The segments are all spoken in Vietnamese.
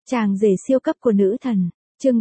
Chàng rể siêu cấp của nữ thần, chương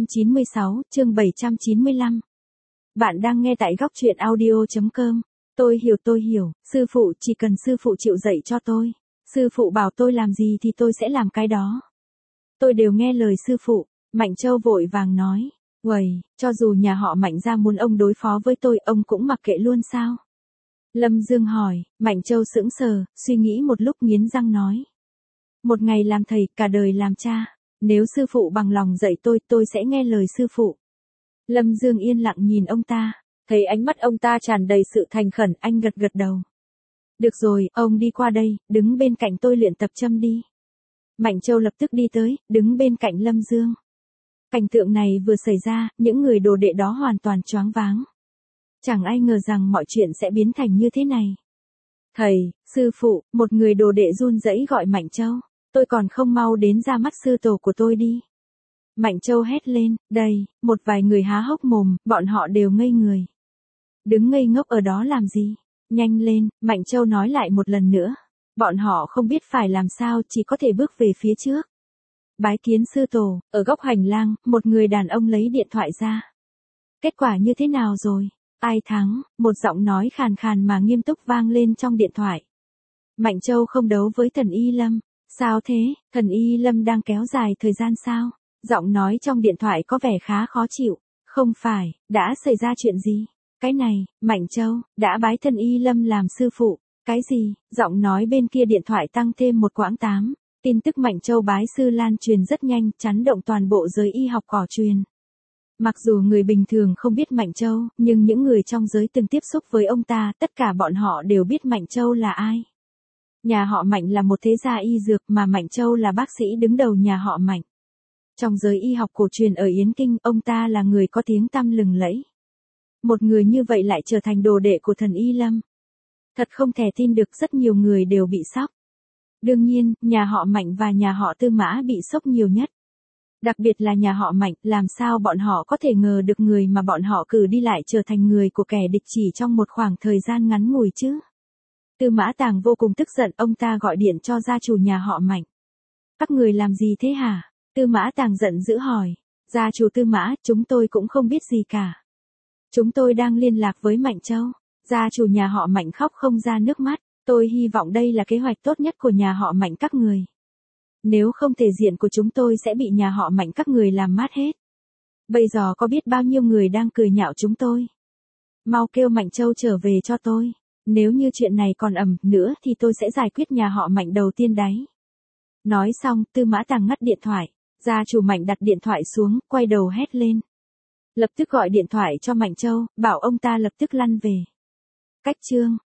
796, chương 795. Bạn đang nghe tại góc truyện audio.com. Tôi hiểu, sư phụ chỉ cần sư phụ chịu dạy cho tôi. Sư phụ bảo tôi làm gì thì tôi sẽ làm cái đó. Tôi đều nghe lời sư phụ, Mạnh Châu vội vàng nói. Uầy, cho dù nhà họ Mạnh ra muốn ông đối phó với tôi, ông cũng mặc kệ luôn sao? Lâm Dương hỏi, Mạnh Châu sững sờ, suy nghĩ một lúc nghiến răng nói. Một ngày làm thầy, cả đời làm cha. Nếu sư phụ bằng lòng dạy tôi sẽ nghe lời sư phụ. Lâm Dương yên lặng nhìn ông ta, thấy ánh mắt ông ta tràn đầy sự thành khẩn, anh gật gật đầu. Được rồi, ông đi qua đây, đứng bên cạnh tôi luyện tập châm đi. Mạnh Châu lập tức đi tới, đứng bên cạnh Lâm Dương. Cảnh tượng này vừa xảy ra, những người đồ đệ đó hoàn toàn choáng váng. Chẳng ai ngờ rằng mọi chuyện sẽ biến thành như thế này. Thầy, sư phụ, một người đồ đệ run rẩy gọi Mạnh Châu. Tôi còn không mau đến ra mắt sư tổ của tôi đi. Mạnh Châu hét lên, đây, một vài người há hốc mồm, bọn họ đều ngây người. Đứng ngây ngốc ở đó làm gì? Nhanh lên, Mạnh Châu nói lại một lần nữa. Bọn họ không biết phải làm sao, chỉ có thể bước về phía trước. Bái kiến sư tổ, ở góc hành lang, một người đàn ông lấy điện thoại ra. Kết quả như thế nào rồi? Ai thắng? Một giọng nói khàn khàn mà nghiêm túc vang lên trong điện thoại. Mạnh Châu không đấu với Thần Y Lâm. Sao thế, Thần Y Lâm đang kéo dài thời gian sao? Giọng nói trong điện thoại có vẻ khá khó chịu. Không phải, đã xảy ra chuyện gì? Cái này, Mạnh Châu, đã bái Thần Y Lâm làm sư phụ. Cái gì? Giọng nói bên kia điện thoại tăng thêm một quãng 8. Tin tức Mạnh Châu bái sư lan truyền rất nhanh, chấn động toàn bộ giới y học cổ truyền. Mặc dù người bình thường không biết Mạnh Châu, nhưng những người trong giới từng tiếp xúc với ông ta, tất cả bọn họ đều biết Mạnh Châu là ai. Nhà họ Mạnh là một thế gia y dược mà Mạnh Châu là bác sĩ đứng đầu nhà họ Mạnh. Trong giới y học cổ truyền ở Yến Kinh, ông ta là người có tiếng tăm lừng lẫy. Một người như vậy lại trở thành đồ đệ của Thần Y Lâm. Thật không thể tin được, rất nhiều người đều bị sốc. Đương nhiên, nhà họ Mạnh và nhà họ Tư Mã bị sốc nhiều nhất. Đặc biệt là nhà họ Mạnh, làm sao bọn họ có thể ngờ được người mà bọn họ cử đi lại trở thành người của kẻ địch chỉ trong một khoảng thời gian ngắn ngủi chứ. Tư Mã Tàng vô cùng tức giận, ông ta gọi điện cho gia chủ nhà họ Mạnh. Các người làm gì thế hả? Tư Mã Tàng giận dữ hỏi. Gia chủ Tư Mã, chúng tôi cũng không biết gì cả. Chúng tôi đang liên lạc với Mạnh Châu. Gia chủ nhà họ Mạnh khóc không ra nước mắt. Tôi hy vọng đây là kế hoạch tốt nhất của nhà họ Mạnh các người. Nếu không thể diện của chúng tôi sẽ bị nhà họ Mạnh các người làm mát hết. Bây giờ có biết bao nhiêu người đang cười nhạo chúng tôi. Mau kêu Mạnh Châu trở về cho tôi. Nếu như chuyện này còn ầm nữa thì tôi sẽ giải quyết nhà họ Mạnh đầu tiên đấy. Nói xong, Tư Mã Tàng ngắt điện thoại. Gia chủ Mạnh đặt điện thoại xuống, quay đầu hét lên. Lập tức gọi điện thoại cho Mạnh Châu, bảo ông ta lập tức lăn về. Cách chương